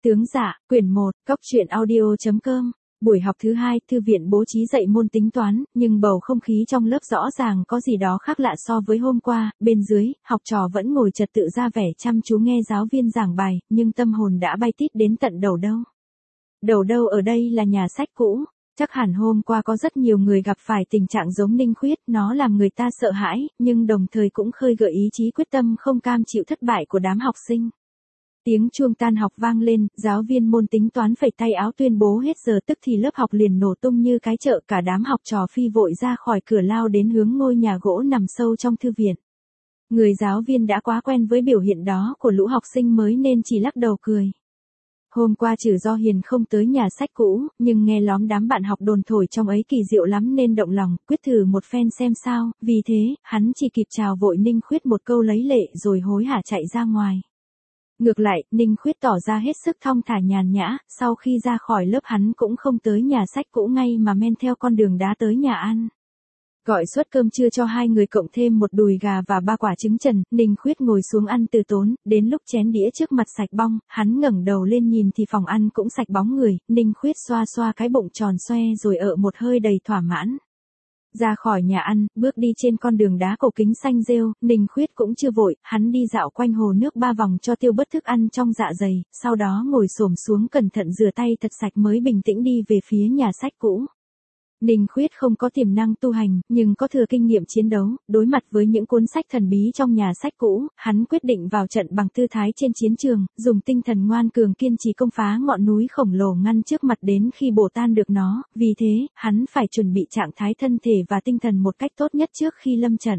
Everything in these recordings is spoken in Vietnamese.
Tướng dạ, quyển 1, Cốc truyện audio.com. Buổi học thứ 2, thư viện bố trí dạy môn tính toán, nhưng bầu không khí trong lớp rõ ràng có gì đó khác lạ so với hôm qua. Bên dưới, học trò vẫn ngồi trật tự ra vẻ chăm chú nghe giáo viên giảng bài, nhưng tâm hồn đã bay tít đến tận đầu đâu. Đầu đâu ở đây là nhà sách cũ. Chắc hẳn hôm qua có rất nhiều người gặp phải tình trạng giống Ninh Khuyết, nó làm người ta sợ hãi, nhưng đồng thời cũng khơi gợi ý chí quyết tâm không cam chịu thất bại của đám học sinh. Tiếng chuông tan học vang lên, giáo viên môn tính toán phẩy tay áo tuyên bố hết giờ, tức thì lớp học liền nổ tung như cái chợ, cả đám học trò phi vội ra khỏi cửa lao đến hướng ngôi nhà gỗ nằm sâu trong thư viện. Người giáo viên đã quá quen với biểu hiện đó của lũ học sinh mới nên chỉ lắc đầu cười. Hôm qua trừ do Hiền không tới nhà sách cũ, nhưng nghe lóm đám bạn học đồn thổi trong ấy kỳ diệu lắm nên động lòng, quyết thử một phen xem sao, vì thế, hắn chỉ kịp chào vội Ninh Khuyết một câu lấy lệ rồi hối hả chạy ra ngoài. Ngược lại, Ninh Khuyết tỏ ra hết sức thong thả nhàn nhã, sau khi ra khỏi lớp hắn cũng không tới nhà sách cũ ngay mà men theo con đường đá tới nhà ăn. Gọi suất cơm trưa cho hai người cộng thêm một đùi gà và 3 quả trứng trần, Ninh Khuyết ngồi xuống ăn từ tốn, đến lúc chén đĩa trước mặt sạch bong, hắn ngẩng đầu lên nhìn thì phòng ăn cũng sạch bóng người, Ninh Khuyết xoa xoa cái bụng tròn xoe rồi ợ một hơi đầy thỏa mãn. Ra khỏi nhà ăn, bước đi trên con đường đá cổ kính xanh rêu, Ninh Khuyết cũng chưa vội, hắn đi dạo quanh hồ nước 3 vòng cho tiêu bớt thức ăn trong dạ dày, sau đó ngồi xổm xuống cẩn thận rửa tay thật sạch mới bình tĩnh đi về phía nhà sách cũ. Ninh Khuyết không có tiềm năng tu hành, nhưng có thừa kinh nghiệm chiến đấu, đối mặt với những cuốn sách thần bí trong nhà sách cũ, hắn quyết định vào trận bằng tư thái trên chiến trường, dùng tinh thần ngoan cường kiên trì công phá ngọn núi khổng lồ ngăn trước mặt đến khi bổ tan được nó, vì thế, hắn phải chuẩn bị trạng thái thân thể và tinh thần một cách tốt nhất trước khi lâm trận.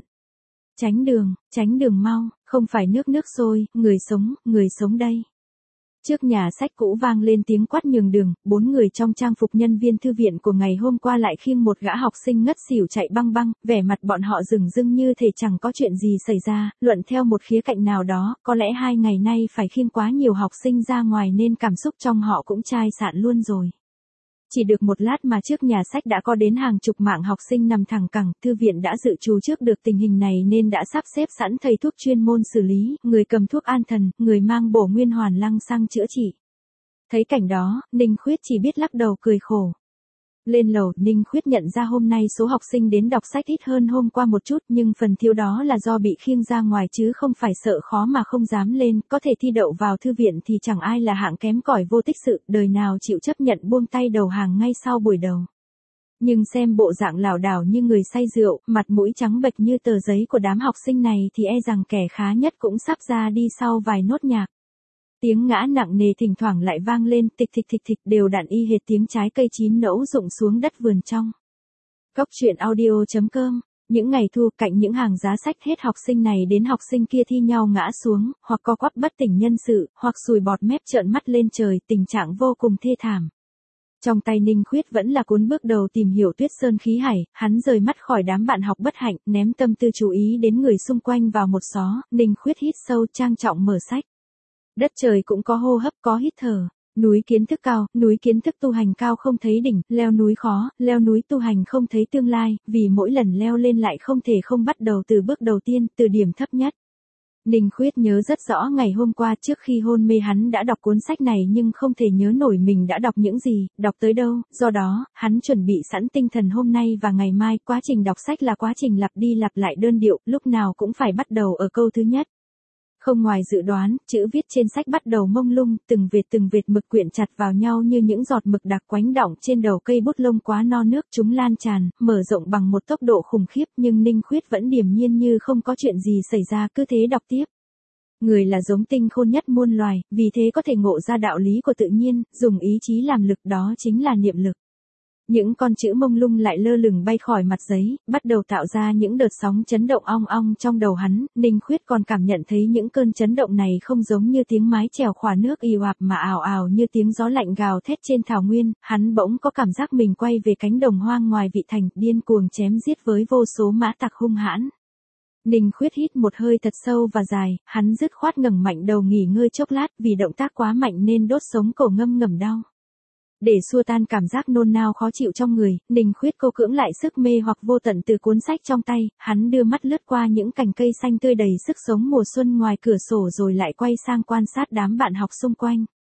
Tránh đường mau, không phải nước sôi, người sống đây. Trước nhà sách cũ vang lên tiếng quát nhường đường, 4 người trong trang phục nhân viên thư viện của ngày hôm qua lại khiêng một gã học sinh ngất xỉu chạy băng băng, vẻ mặt bọn họ rừng rưng như thể chẳng có chuyện gì xảy ra, luận theo một khía cạnh nào đó, có lẽ 2 ngày nay phải khiêng quá nhiều học sinh ra ngoài nên cảm xúc trong họ cũng chai sạn luôn rồi. Chỉ được một lát mà trước nhà sách đã có đến hàng chục mạng học sinh nằm thẳng cẳng, thư viện đã dự trù trước được tình hình này nên đã sắp xếp sẵn thầy thuốc chuyên môn xử lý, người cầm thuốc an thần, người mang bổ nguyên hoàn lăng xăng chữa trị. Thấy cảnh đó, Ninh Khuyết chỉ biết lắc đầu cười khổ. Lên lầu, Ninh Khuyết nhận ra hôm nay số học sinh đến đọc sách ít hơn hôm qua một chút, nhưng phần thiếu đó là do bị khiêng ra ngoài chứ không phải sợ khó mà không dám lên, có thể thi đậu vào thư viện thì chẳng ai là hạng kém cỏi vô tích sự, đời nào chịu chấp nhận buông tay đầu hàng ngay sau buổi đầu. Nhưng xem bộ dạng lảo đảo như người say rượu, mặt mũi trắng bệch như tờ giấy của đám học sinh này thì e rằng kẻ khá nhất cũng sắp ra đi sau vài nốt nhạc. Tiếng ngã nặng nề thỉnh thoảng lại vang lên, tịch thịch đều đặn y hệt tiếng trái cây chín nẫu rụng xuống đất vườn trong. Cốc truyện audio.com. Những ngày thu, cạnh những hàng giá sách hết học sinh này đến học sinh kia thi nhau ngã xuống, hoặc co quắp bất tỉnh nhân sự, hoặc sùi bọt mép trợn mắt lên trời, tình trạng vô cùng thê thảm. Trong tay Ninh Khuyết vẫn là cuốn bước đầu tìm hiểu Tuyết Sơn khí hải, hắn rời mắt khỏi đám bạn học bất hạnh, ném tâm tư chú ý đến người xung quanh vào một xó, Ninh Khuyết hít sâu trang trọng mở sách. Đất trời cũng có hô hấp có hít thở, núi kiến thức cao, núi kiến thức tu hành cao không thấy đỉnh, leo núi khó, leo núi tu hành không thấy tương lai, vì mỗi lần leo lên lại không thể không bắt đầu từ bước đầu tiên, từ điểm thấp nhất. Ninh Khuyết nhớ rất rõ ngày hôm qua trước khi hôn mê hắn đã đọc cuốn sách này nhưng không thể nhớ nổi mình đã đọc những gì, đọc tới đâu, do đó, hắn chuẩn bị sẵn tinh thần hôm nay và ngày mai, quá trình đọc sách là quá trình lặp đi lặp lại đơn điệu, lúc nào cũng phải bắt đầu ở câu thứ nhất. Không ngoài dự đoán, chữ viết trên sách bắt đầu mông lung, từng vệt mực quyện chặt vào nhau như những giọt mực đặc quánh đọng trên đầu cây bút lông quá no nước, chúng lan tràn, mở rộng bằng một tốc độ khủng khiếp nhưng Ninh Khuyết vẫn điềm nhiên như không có chuyện gì xảy ra, cứ thế đọc tiếp. Người là giống tinh khôn nhất muôn loài, vì thế có thể ngộ ra đạo lý của tự nhiên, dùng ý chí làm lực, đó chính là niệm lực. Những con chữ mông lung lại lơ lửng bay khỏi mặt giấy, bắt đầu tạo ra những đợt sóng chấn động ong ong trong đầu hắn, Ninh Khuyết còn cảm nhận thấy những cơn chấn động này không giống như tiếng mái chèo khỏa nước ì oạp mà ào ào như tiếng gió lạnh gào thét trên thảo nguyên, hắn bỗng có cảm giác mình quay về cánh đồng hoang ngoài Vị Thành, điên cuồng chém giết với vô số mã tặc hung hãn. Ninh Khuyết hít một hơi thật sâu và dài, hắn dứt khoát ngẩng mạnh đầu nghỉ ngơi chốc lát, vì động tác quá mạnh nên đốt sống cổ ngâm ngầm đau. Để xua tan cảm giác nôn nao khó chịu trong người, Ninh Khuyết cố cưỡng lại sức mê hoặc vô tận từ cuốn sách trong tay, hắn đưa mắt lướt qua những cành cây xanh tươi đầy sức sống mùa xuân ngoài cửa sổ rồi lại quay sang quan sát đám bạn học xung quanh.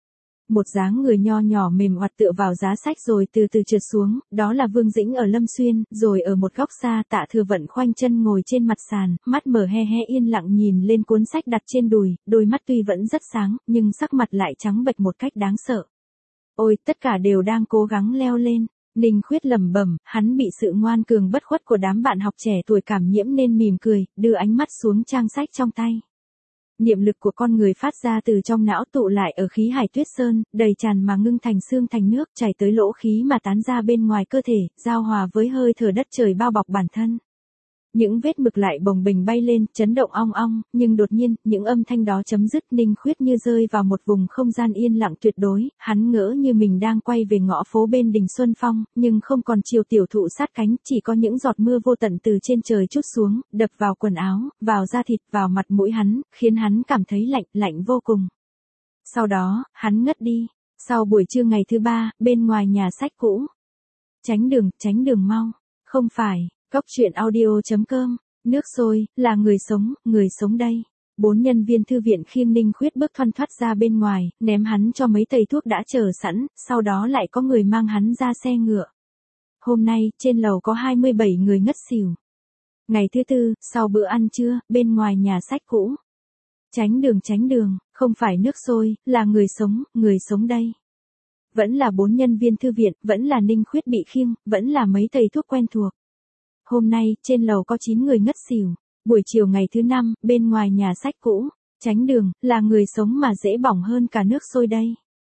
Một dáng người nho nhỏ mềm oặt tựa vào giá sách rồi từ từ trượt xuống, đó là Vương Dĩnh ở Lâm Xuyên, rồi ở một góc xa Tạ Thừa Vận khoanh chân ngồi trên mặt sàn, mắt mở he he yên lặng nhìn lên cuốn sách đặt trên đùi, đôi mắt tuy vẫn rất sáng, nhưng sắc mặt lại trắng bệch một cách đáng sợ. Ôi, tất cả đều đang cố gắng leo lên. Ninh Khuyết lẩm bẩm, hắn bị sự ngoan cường bất khuất của đám bạn học trẻ tuổi cảm nhiễm nên mỉm cười, đưa ánh mắt xuống trang sách trong tay. Niệm lực của con người phát ra từ trong não tụ lại ở khí hải tuyết sơn, đầy tràn mà ngưng thành xương thành nước, chảy tới lỗ khí mà tán ra bên ngoài cơ thể, giao hòa với hơi thở đất trời bao bọc bản thân. Những vết mực lại bồng bềnh bay lên, chấn động ong ong, nhưng đột nhiên, những âm thanh đó chấm dứt, Ninh Khuyết như rơi vào một vùng không gian yên lặng tuyệt đối, hắn ngỡ như mình đang quay về ngõ phố bên Đình Xuân Phong, nhưng không còn chiều tiểu thụ sát cánh, chỉ có những giọt mưa vô tận từ trên trời trút xuống, đập vào quần áo, vào da thịt, vào mặt mũi hắn, khiến hắn cảm thấy lạnh, lạnh vô cùng. Sau đó, hắn ngất đi. Sau buổi trưa ngày thứ 3, bên ngoài nhà sách cũ. Tránh đường mau. Không phải. Cóc truyện audio.com, nước sôi, là người sống đây. 4 nhân viên thư viện khiêng Ninh Khuyết bước thoăn thoắt ra bên ngoài, ném hắn cho mấy thầy thuốc đã chờ sẵn, sau đó lại có người mang hắn ra xe ngựa. Hôm nay, trên lầu có 27 người ngất xỉu. Ngày thứ 4, sau bữa ăn trưa, bên ngoài nhà sách cũ. Tránh đường, không phải nước sôi, là người sống đây. Vẫn là 4 nhân viên thư viện, vẫn là Ninh Khuyết bị khiêng, vẫn là mấy thầy thuốc quen thuộc. Hôm nay, trên lầu có 9 người ngất xỉu. Buổi chiều ngày thứ 5, bên ngoài nhà sách cũ. Tránh đường, là người sống mà dễ bỏng hơn cả nước sôi đây.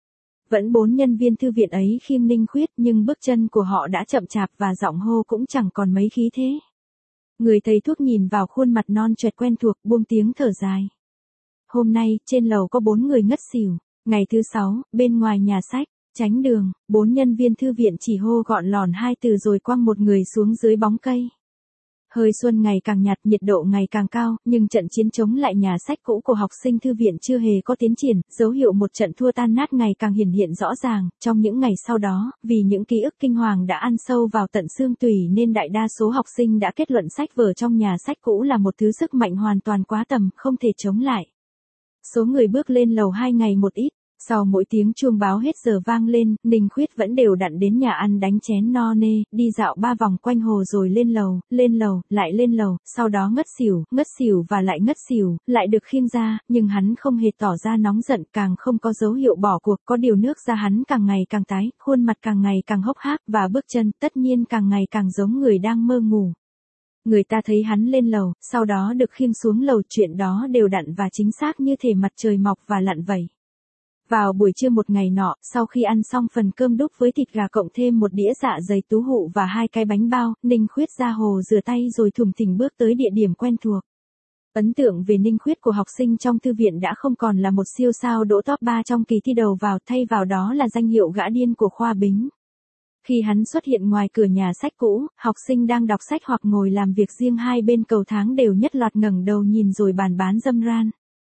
Vẫn 4 nhân viên thư viện ấy khiêng Ninh Khuyết, nhưng bước chân của họ đã chậm chạp và giọng hô cũng chẳng còn mấy khí thế. Người thầy thuốc nhìn vào khuôn mặt non choẹt quen thuộc, buông tiếng thở dài. Hôm nay, trên lầu có 4 người ngất xỉu. Ngày thứ 6, bên ngoài nhà sách. Tránh đường, 4 nhân viên thư viện chỉ hô gọn lòn 2 từ rồi quăng một người xuống dưới bóng cây. Hơi xuân ngày càng nhạt, nhiệt độ ngày càng cao, nhưng trận chiến chống lại nhà sách cũ của học sinh thư viện chưa hề có tiến triển, dấu hiệu một trận thua tan nát ngày càng hiển hiện rõ ràng. Trong những ngày sau đó, vì những ký ức kinh hoàng đã ăn sâu vào tận xương tủy nên đại đa số học sinh đã kết luận sách vở trong nhà sách cũ là một thứ sức mạnh hoàn toàn quá tầm, không thể chống lại. Số người bước lên lầu 2 ngày một ít. Sau mỗi tiếng chuông báo hết giờ vang lên, Ninh Khuyết vẫn đều đặn đến nhà ăn đánh chén no nê, đi dạo 3 vòng quanh hồ rồi lên lầu, lại lên lầu, sau đó ngất xỉu và lại ngất xỉu, lại được khiêng ra, nhưng hắn không hề tỏ ra nóng giận, càng không có dấu hiệu bỏ cuộc, có điều nước da hắn càng ngày càng tái, khuôn mặt càng ngày càng hốc hác, và bước chân tất nhiên càng ngày càng giống người đang mơ ngủ. Người ta thấy hắn lên lầu, sau đó được khiêng xuống lầu, chuyện đó đều đặn và chính xác như thể mặt trời mọc và lặn vậy. Vào buổi trưa một ngày nọ, sau khi ăn xong phần cơm đúc với thịt gà cộng thêm một đĩa dạ dày tú hụ và 2 cái bánh bao, Ninh Khuyết ra hồ rửa tay rồi thủng thỉnh bước tới địa điểm quen thuộc. Ấn tượng về Ninh Khuyết của học sinh trong thư viện đã không còn là một siêu sao đỗ top 3 trong kỳ thi đầu vào, thay vào đó là danh hiệu gã điên của khoa Bính. Khi hắn xuất hiện ngoài cửa nhà sách cũ, học sinh đang đọc sách hoặc ngồi làm việc riêng hai bên cầu thang đều nhất loạt ngẩng đầu nhìn rồi bàn bán dâm ran.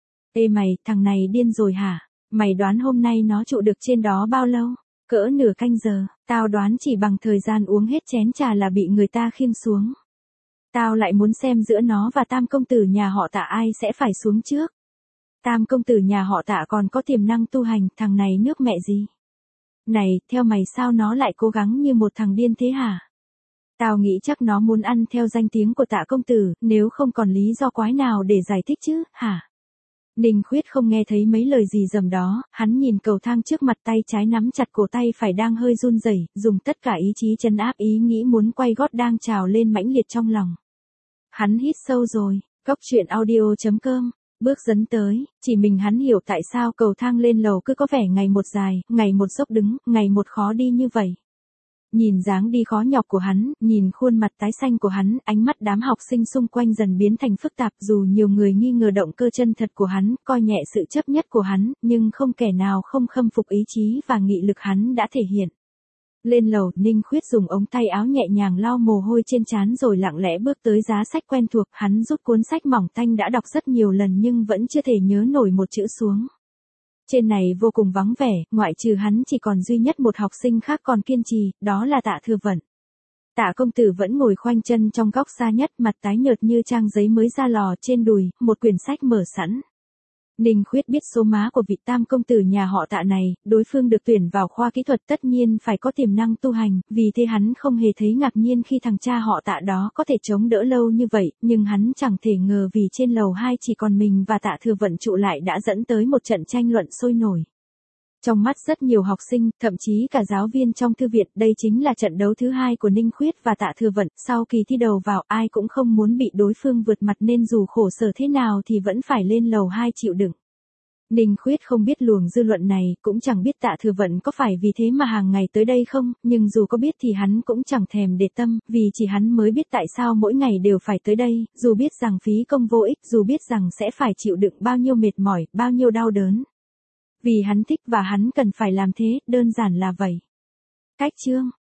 Ê mày, thằng này điên rồi hả? Mày đoán hôm nay nó trụ được trên đó bao lâu? Cỡ nửa canh giờ, tao đoán chỉ bằng thời gian uống hết chén trà là bị người ta khiêng xuống. Tao lại muốn xem giữa nó và Tam công tử nhà họ Tạ ai sẽ phải xuống trước. Tam công tử nhà họ Tạ còn có tiềm năng tu hành, thằng này nước mẹ gì? Này, theo mày sao nó lại cố gắng như một thằng điên thế hả? Tao nghĩ chắc nó muốn ăn theo danh tiếng của Tạ công tử, nếu không còn lý do quái nào để giải thích chứ, hả? Ninh Khuyết không nghe thấy mấy lời gì dầm đó, hắn nhìn cầu thang trước mặt, tay trái nắm chặt cổ tay phải đang hơi run rẩy, dùng tất cả ý chí trấn áp ý nghĩ muốn quay gót đang trào lên mãnh liệt trong lòng. Hắn hít sâu rồi, cóc truyện audio.com, bước dấn tới, chỉ mình hắn hiểu tại sao cầu thang lên lầu cứ có vẻ ngày một dài, ngày một dốc đứng, ngày một khó đi như vậy. Nhìn dáng đi khó nhọc của hắn, nhìn khuôn mặt tái xanh của hắn, ánh mắt đám học sinh xung quanh dần biến thành phức tạp, dù nhiều người nghi ngờ động cơ chân thật của hắn, coi nhẹ sự chấp nhất của hắn, nhưng không kẻ nào không khâm phục ý chí và nghị lực hắn đã thể hiện. Lên lầu, Ninh Khuyết dùng ống tay áo nhẹ nhàng lau mồ hôi trên trán rồi lặng lẽ bước tới giá sách quen thuộc, hắn rút cuốn sách mỏng tanh đã đọc rất nhiều lần nhưng vẫn chưa thể nhớ nổi một chữ xuống. Trên này vô cùng vắng vẻ, ngoại trừ hắn chỉ còn duy nhất một học sinh khác còn kiên trì, đó là Tạ Thừa Vận. Tạ công tử vẫn ngồi khoanh chân trong góc xa nhất, mặt tái nhợt như trang giấy mới ra lò, trên đùi, một quyển sách mở sẵn. Ninh Khuyết biết số má của vị tam công tử nhà họ Tạ này, đối phương được tuyển vào khoa kỹ thuật tất nhiên phải có tiềm năng tu hành, vì thế hắn không hề thấy ngạc nhiên khi thằng cha họ Tạ đó có thể chống đỡ lâu như vậy, nhưng hắn chẳng thể ngờ vì trên lầu 2 chỉ còn mình và Tạ Thừa Vận trụ lại đã dẫn tới một trận tranh luận sôi nổi. Trong mắt rất nhiều học sinh, thậm chí cả giáo viên trong thư viện, đây chính là trận đấu thứ hai của Ninh Khuyết và Tạ Thừa Vận, sau kỳ thi đầu vào ai cũng không muốn bị đối phương vượt mặt nên dù khổ sở thế nào thì vẫn phải lên lầu 2 chịu đựng. Ninh Khuyết không biết luồng dư luận này, cũng chẳng biết Tạ Thừa Vận có phải vì thế mà hàng ngày tới đây không, nhưng dù có biết thì hắn cũng chẳng thèm để tâm, vì chỉ hắn mới biết tại sao mỗi ngày đều phải tới đây, dù biết rằng phí công vô ích, dù biết rằng sẽ phải chịu đựng bao nhiêu mệt mỏi, bao nhiêu đau đớn. Vì hắn thích và hắn cần phải làm thế, đơn giản là vậy. Cách chương